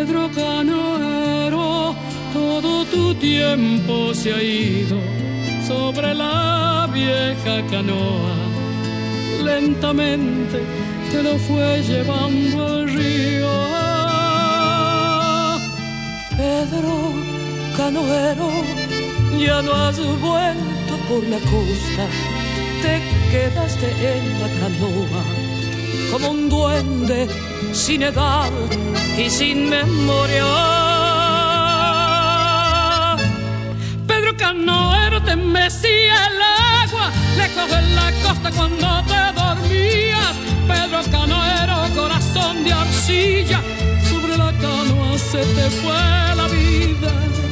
Pedro Canoero, todo tu tiempo se ha ido sobre la vieja canoa. Lentamente te lo fue llevando el río. Pedro Canoero, ya no has vuelto por la costa, te quedaste en la canoa como un duende sin edad y sin memoria. Pedro Canoero, te mecía el agua lejos de la costa cuando te dormías. Pedro Canoero, corazón de arcilla, sobre la canoa se te fue la vida.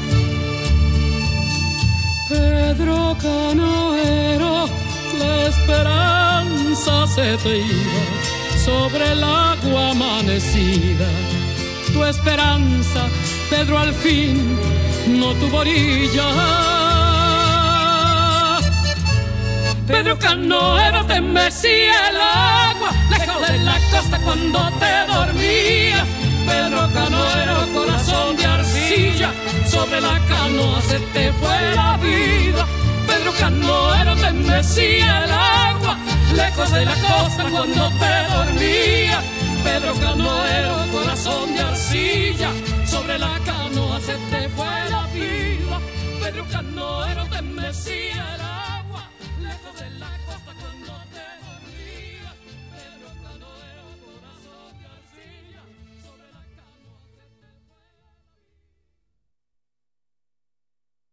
Pedro Canoero, la esperanza se te iba sobre el agua amanecida. Tu esperanza, Pedro, al fin no tuvo orilla. Pedro Canoero, te mecía el agua lejos de la costa cuando te dormías. Pedro Canoero, corazón de arcilla, sobre la canoa se te fue la vida. Pedro Canoero, te mecía el agua lejos de la costa cuando te dormías. Pedro Canoero, corazón de arcilla, sobre la canoa se te fue la vida. Pedro Canoero, te mecía